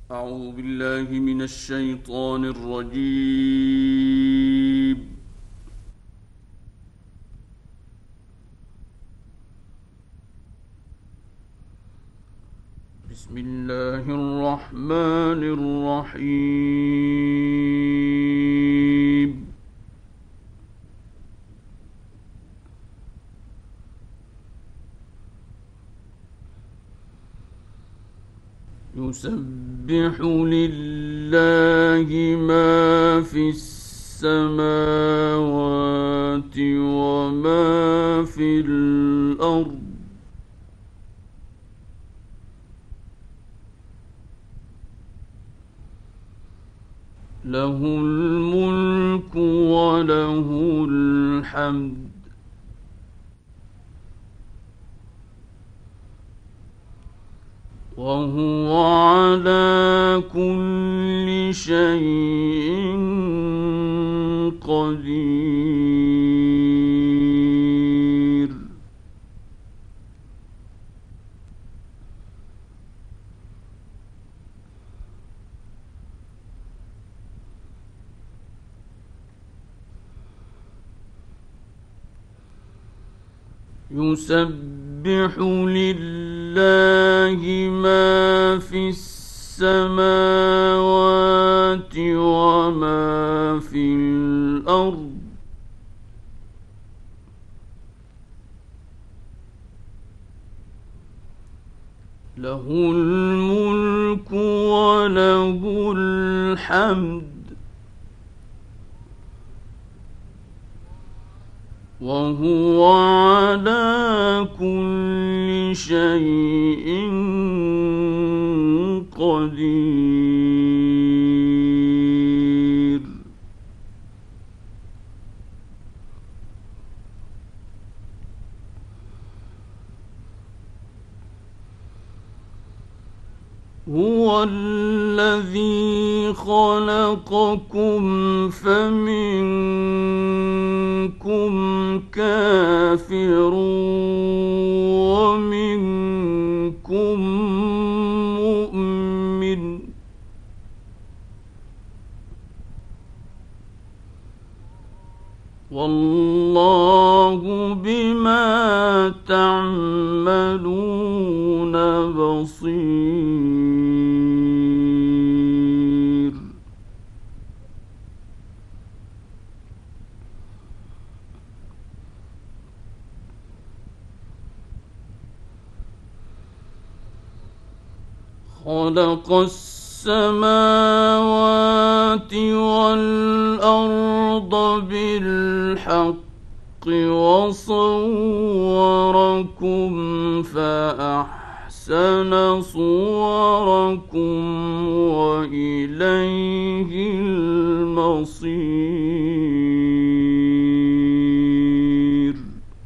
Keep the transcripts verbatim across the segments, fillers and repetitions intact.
أعوذ بالله من الشيطان الرجيم. بسم الله الرحمن الرحيم. يسبح لله ما في السماوات وما في الأرض، له الملك وله الحمد، وهو على كل شيء قدير. يسبح لله ما في السماوات وما في الأرض، له الملك وله الحمد، وهو على كل شيء قدير. هو الذي خلقكم فمنكم كافر ومنكم مؤمن، والله بما تعملون بصير. خلق السماوات والأرض بالحق وصوركم فأحسن صوركم وإليه المصير.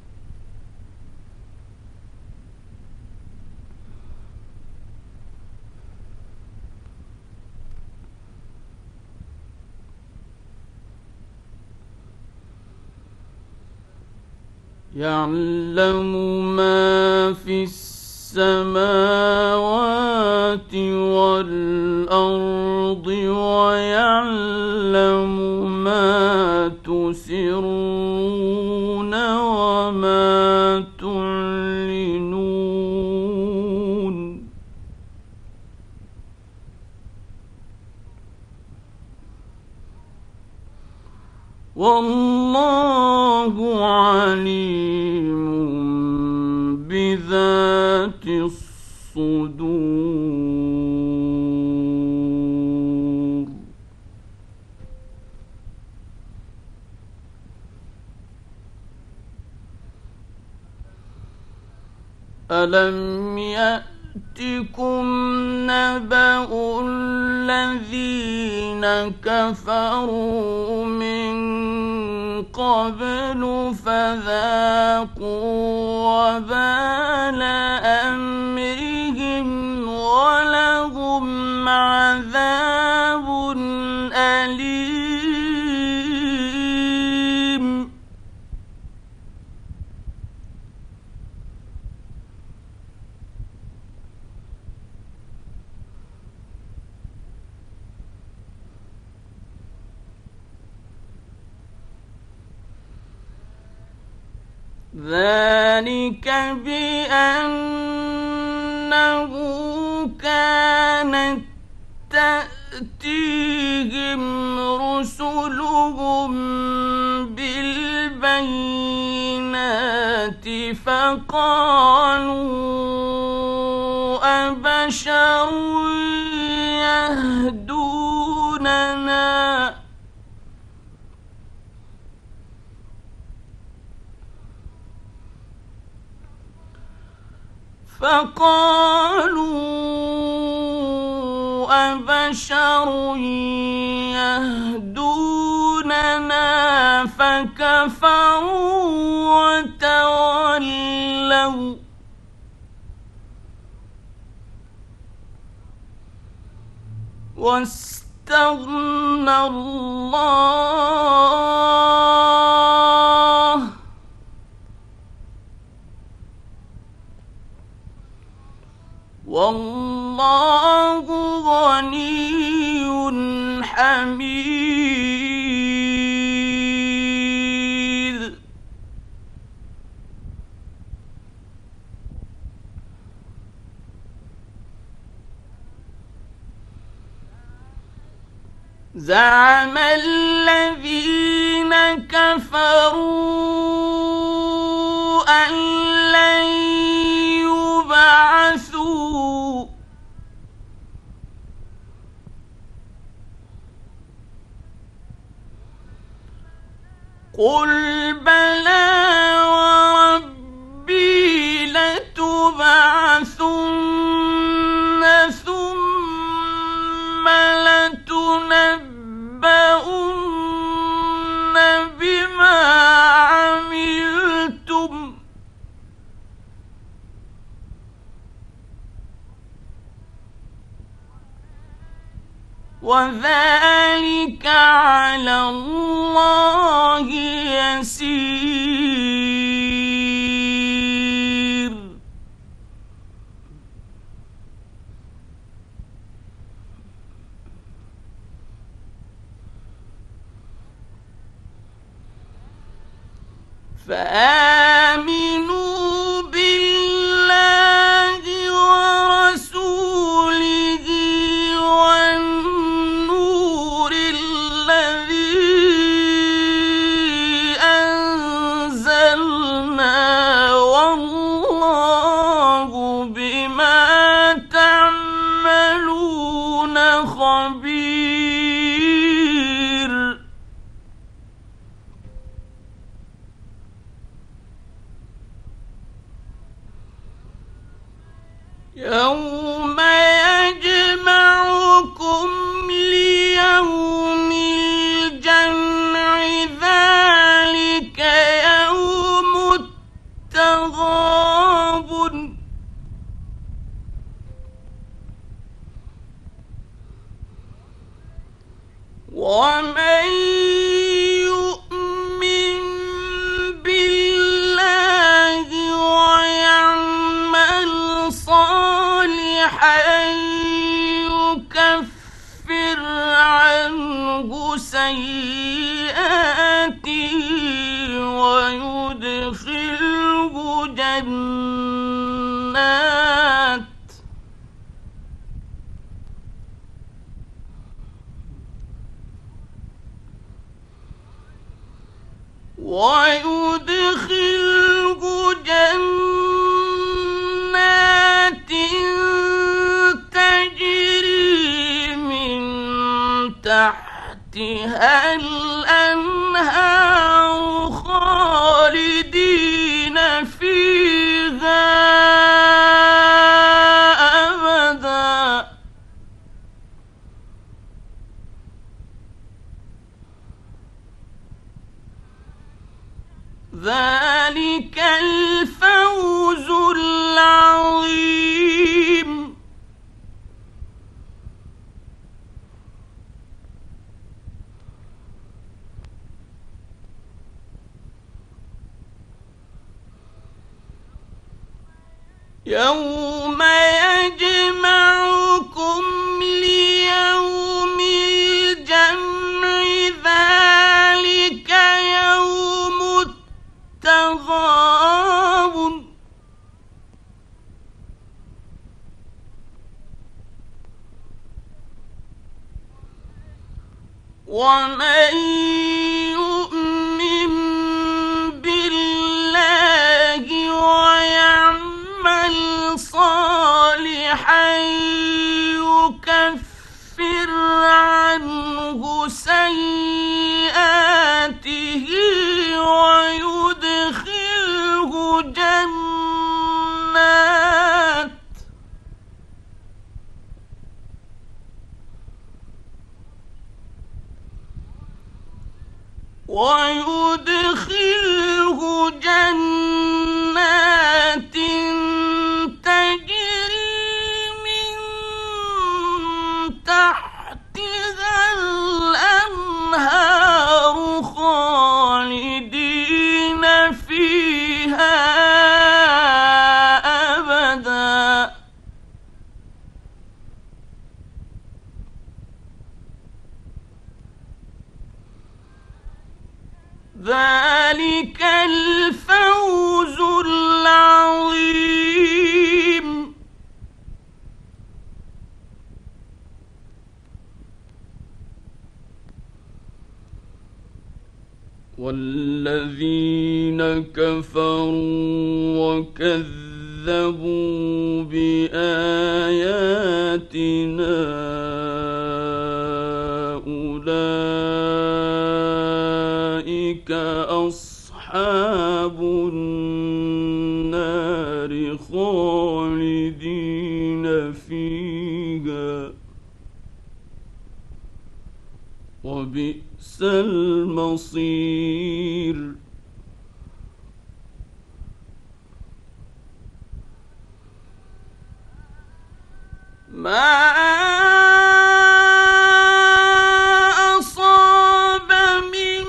يعلم ما في السماوات والأرض ويعلم ما تسرون وما تعلنون، والله عليم بذات الصدور. ألم يأتكم نبأ الذين كفروا من قبل فذاقوا وبال أمرهم ولهم عذاب أليم. ذلك بأنه كانت تأتيهم رسلهم بالبينات فقالوا أبشر يهدوننا فقالوا أبشر يهدوننا فكفروا وتولوا واستغنى الله والله غني حميد. زعم الذين كفروا أن لن يبعثوا قل بلى وربي لتبعثن ثم لتنبؤن بما عملتم وذلك على الله يسير. فآمنوا بالله ورسوله والنور الذي أنزلنا والله بما تعملون خبير. يوم يجمعكم ليوم الجمع ذلك يوم التغابن ومن يؤمن بالله ويعمل صالحا يكفر عنه سيئاته ويدخله جنات ويدخله جنات تجري من تحتها الأنهار خالدين فيها أبدا ذلك الفوز العظيم. يوم يجمعكم ليوم الجمع ذلك يوم التغابن ومن يؤمن بالله ويعمل صالحا يكفر عنه سيئاته ويدخله جنات ويدخله جنات تجري من تحتها الأنهار خالدين فيها أبدا ذلك الفوز العظيم. والذين كفروا وكذبوا بآياتنا أولئك أصحاب النار خالدين فيها وبئس المصير. ما أصاب من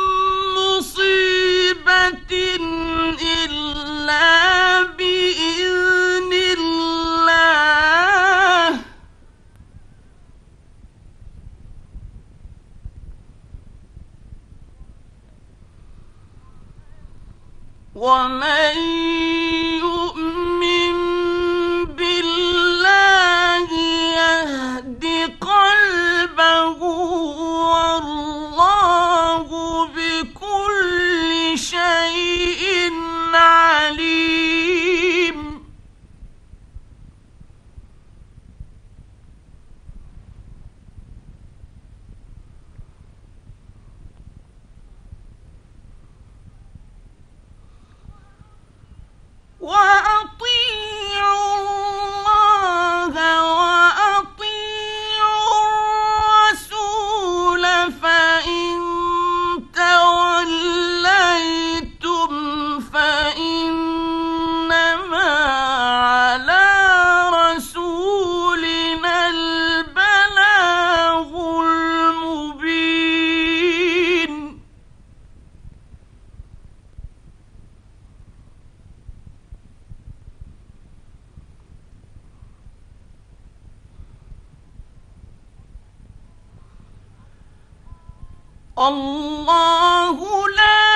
مصيبة إلا بإذن الله ومن يؤمن بالله يهد قلبه والله بكل شيء عليم. وأطيعوا الله وأطيعوا الرسول فإن توليتم فإنما على رسولنا البلاغ المبين. الله لا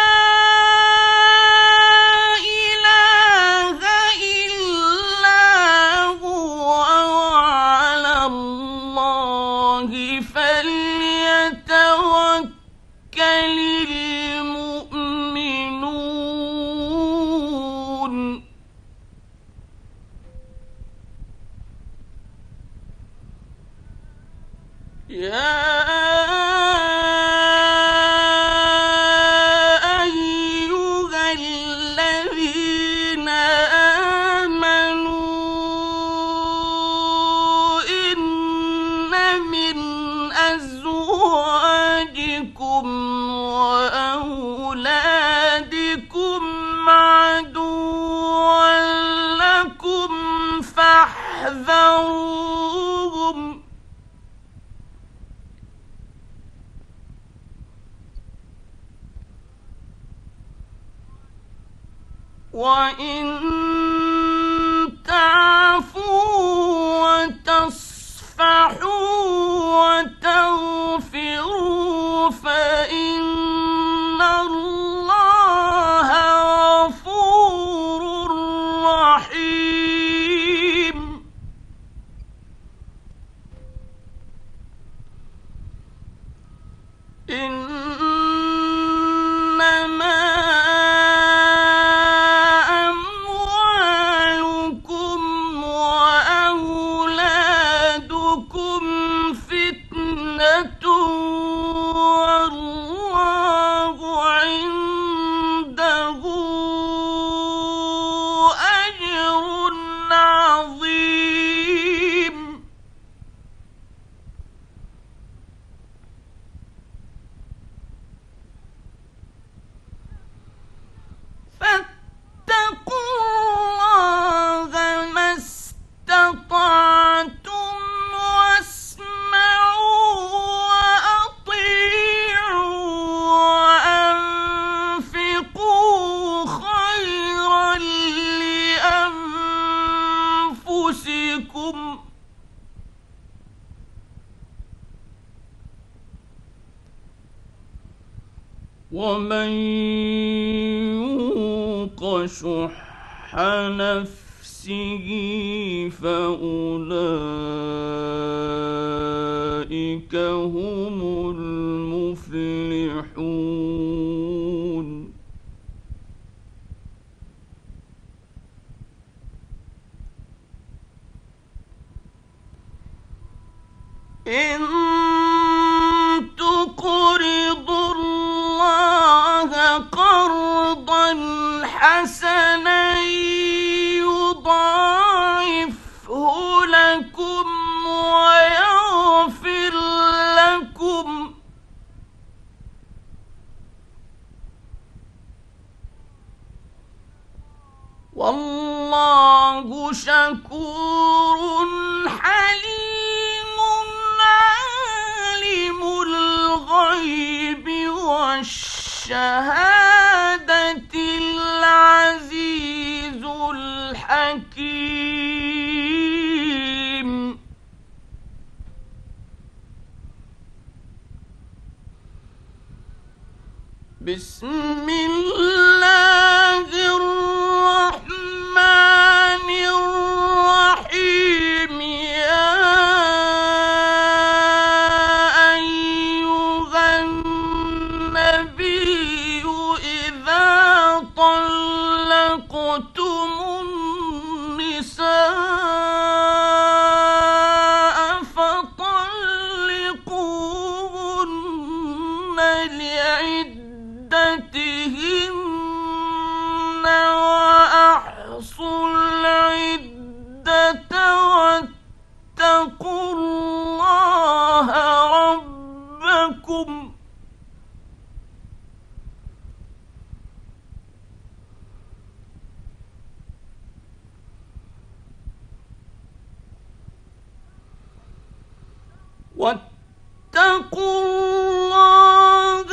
إله إلا هو وعلى الله فليتوكل المؤمنون. يا أزواجكم وأولادكم عدوا لكم فاحذروهم وإن تعفوا وتصفحوا وتغفروا فإن الله غفور رحيم. إنما أموالكم وأولادكم فتنة والله عنده أجر عظيم. فاتقوا الله ما استطعتم واسمعوا وأطيعوا وأنفقوا خيرا لأنفسكم ومن يوق شح نفسه فأولئك هم المفلحون. إن تقرضوا الله قرضا حسنا يضاعفه لكم ويغفر لكم والله شكور حليم عالم الغيب والشهادة العزيز الحكيم. بسم الله الرحمن الرحيم. يا أيها النبي إذا طلقتم النساء فطلقوهن لعدتهن وأحصوا العدة واتقوا الله ربكم واتقوا الله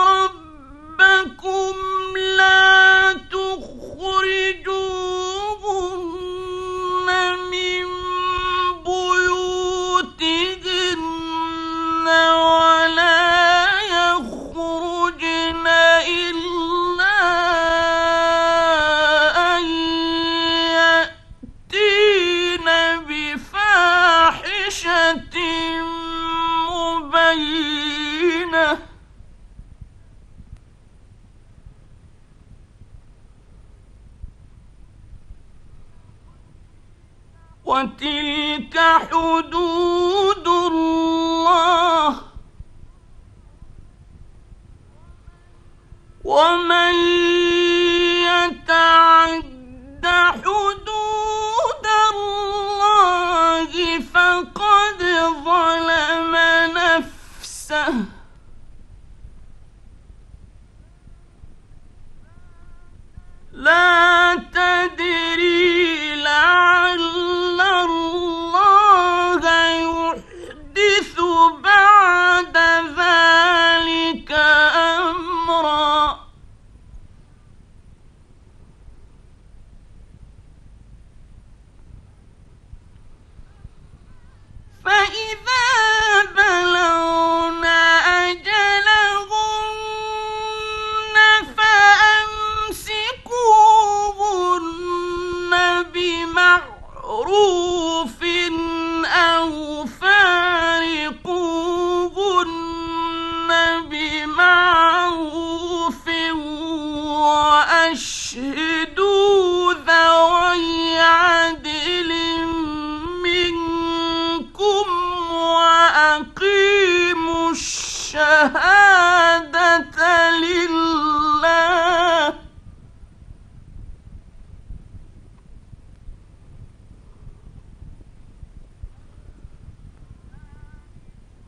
ربكم لا تخرجوهن من بيوتهن ولا يخرجن إلا أن يأتين بفاحشة مبينة وتلك حدود الله ومن يتعد حدود الله فقد ظلم نفسه لا تدري لعل الله يحدث بعد ذلك أمرا. فإذا بلغن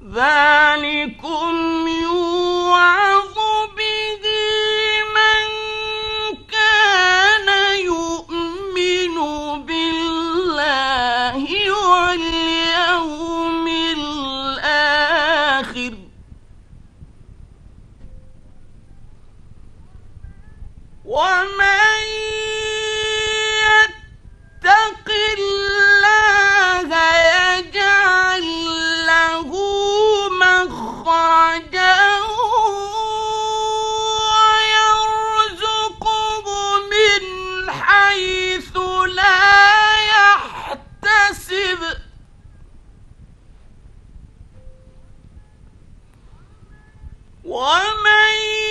ذلكم يوعظ به من كان يؤمن بالله واليوم الآخر ومن يتق الله يجعل له مخرجا ويرزقه من حيث لا يحتسب ومن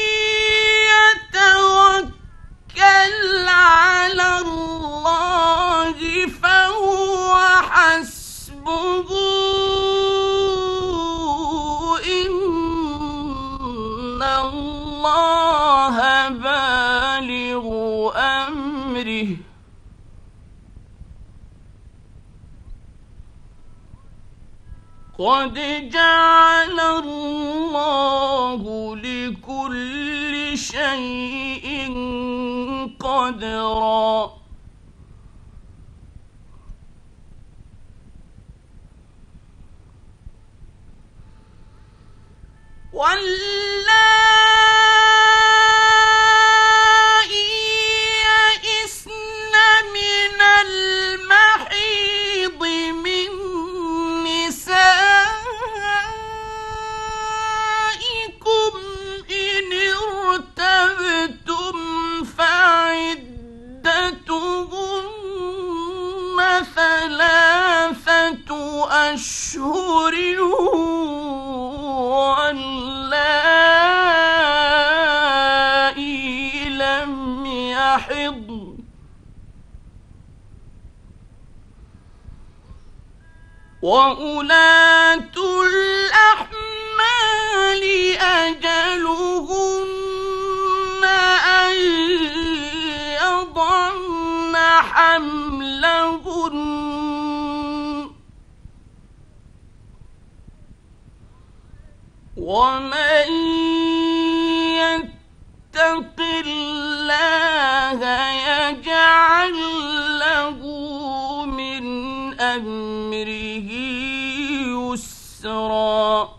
يتوكل على الله فهو حسبه إن الله بالغ أمره قد جعل الله لكل شيء قدرا واللائي يئسن من المحيض من نسائكم إن ارتبتم فعدتهن ثلاثة أشهر واللائي لم يحضن وأولاة الأحمال أجلهن أن يضعن حملهن ومن يتق الله يجعل له من أمره يسرا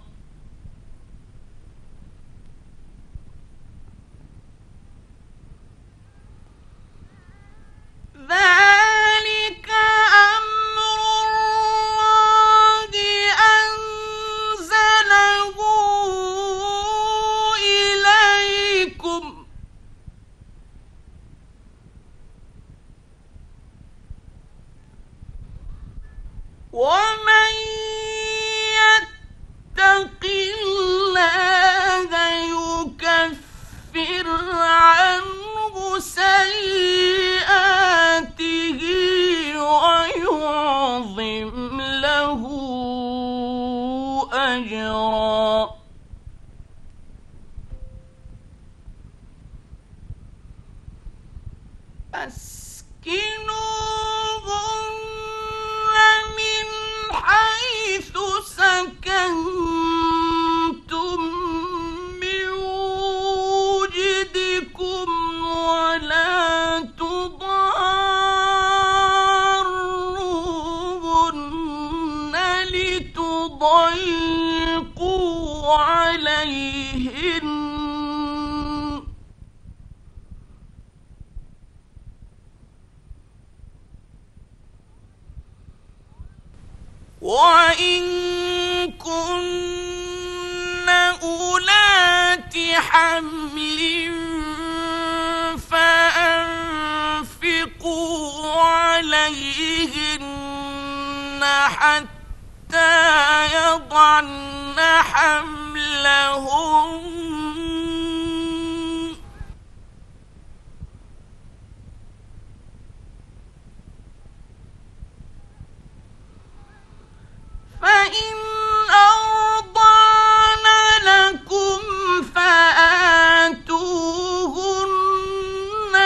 ذلك أمر الله أنزله إليكم ومن يتق الله يكفر عنه سيئاته ويعظم له أجرا أسكنوهن من حيث سكنتم من وجدكم ولا تضاروهن لتضيقوا عليهن وإن كن أولات حمل فأنفقوا عليهن حتى يضعن حملهن فإن أرضعن لكم فآتوهن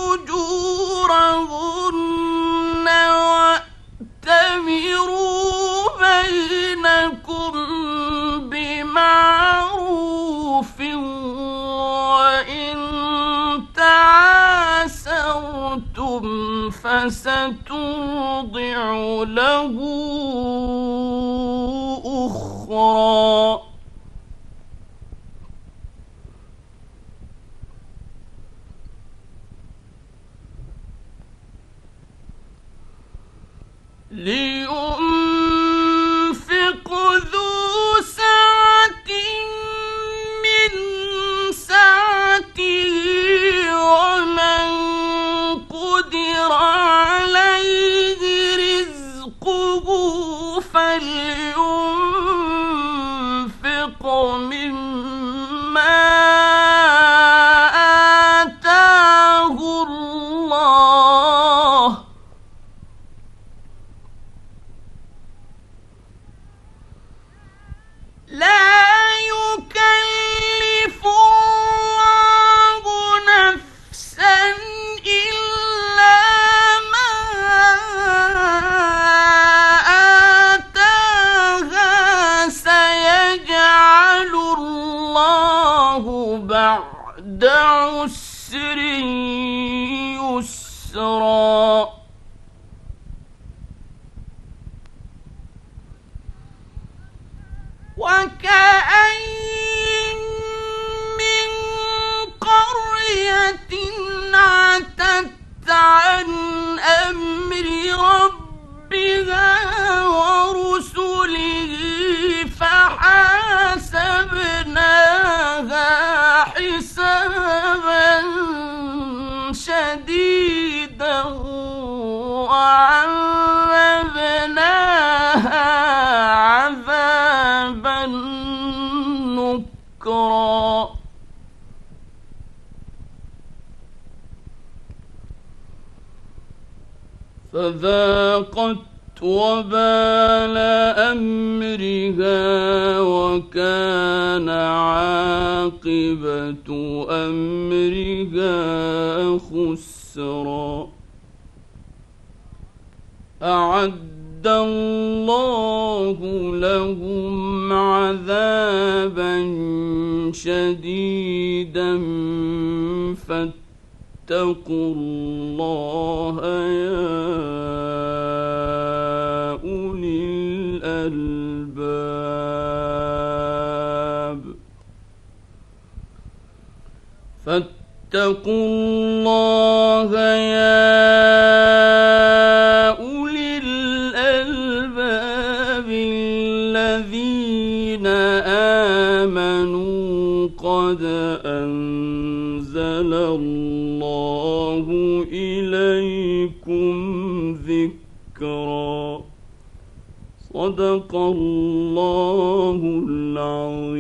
أجورهن وأتمروا بينكم فستوضع له أخرى لينفق ذو سعة من سعته ومن قدر عليه رزقه فلينفق مما آتاه الله لا يكلف الله نفسا إلا ما آتاها سيجعل الله بعد عسر يسرا وكأين من قرية عتت عن أمر ربها ورسله فحاسبناها حسابا شديدا وعذبناها عذابا نكرا فذاقت وبال أمرها وكان عاقبة أمرها خسرا أعد الله لهم عذابا شديدا فاتقوا الله يا أولي الألباب فاتقوا الله يا أولي الألباب الذين آمنوا قد أنزل الله إليكم ذكرا صدق الله العظيم.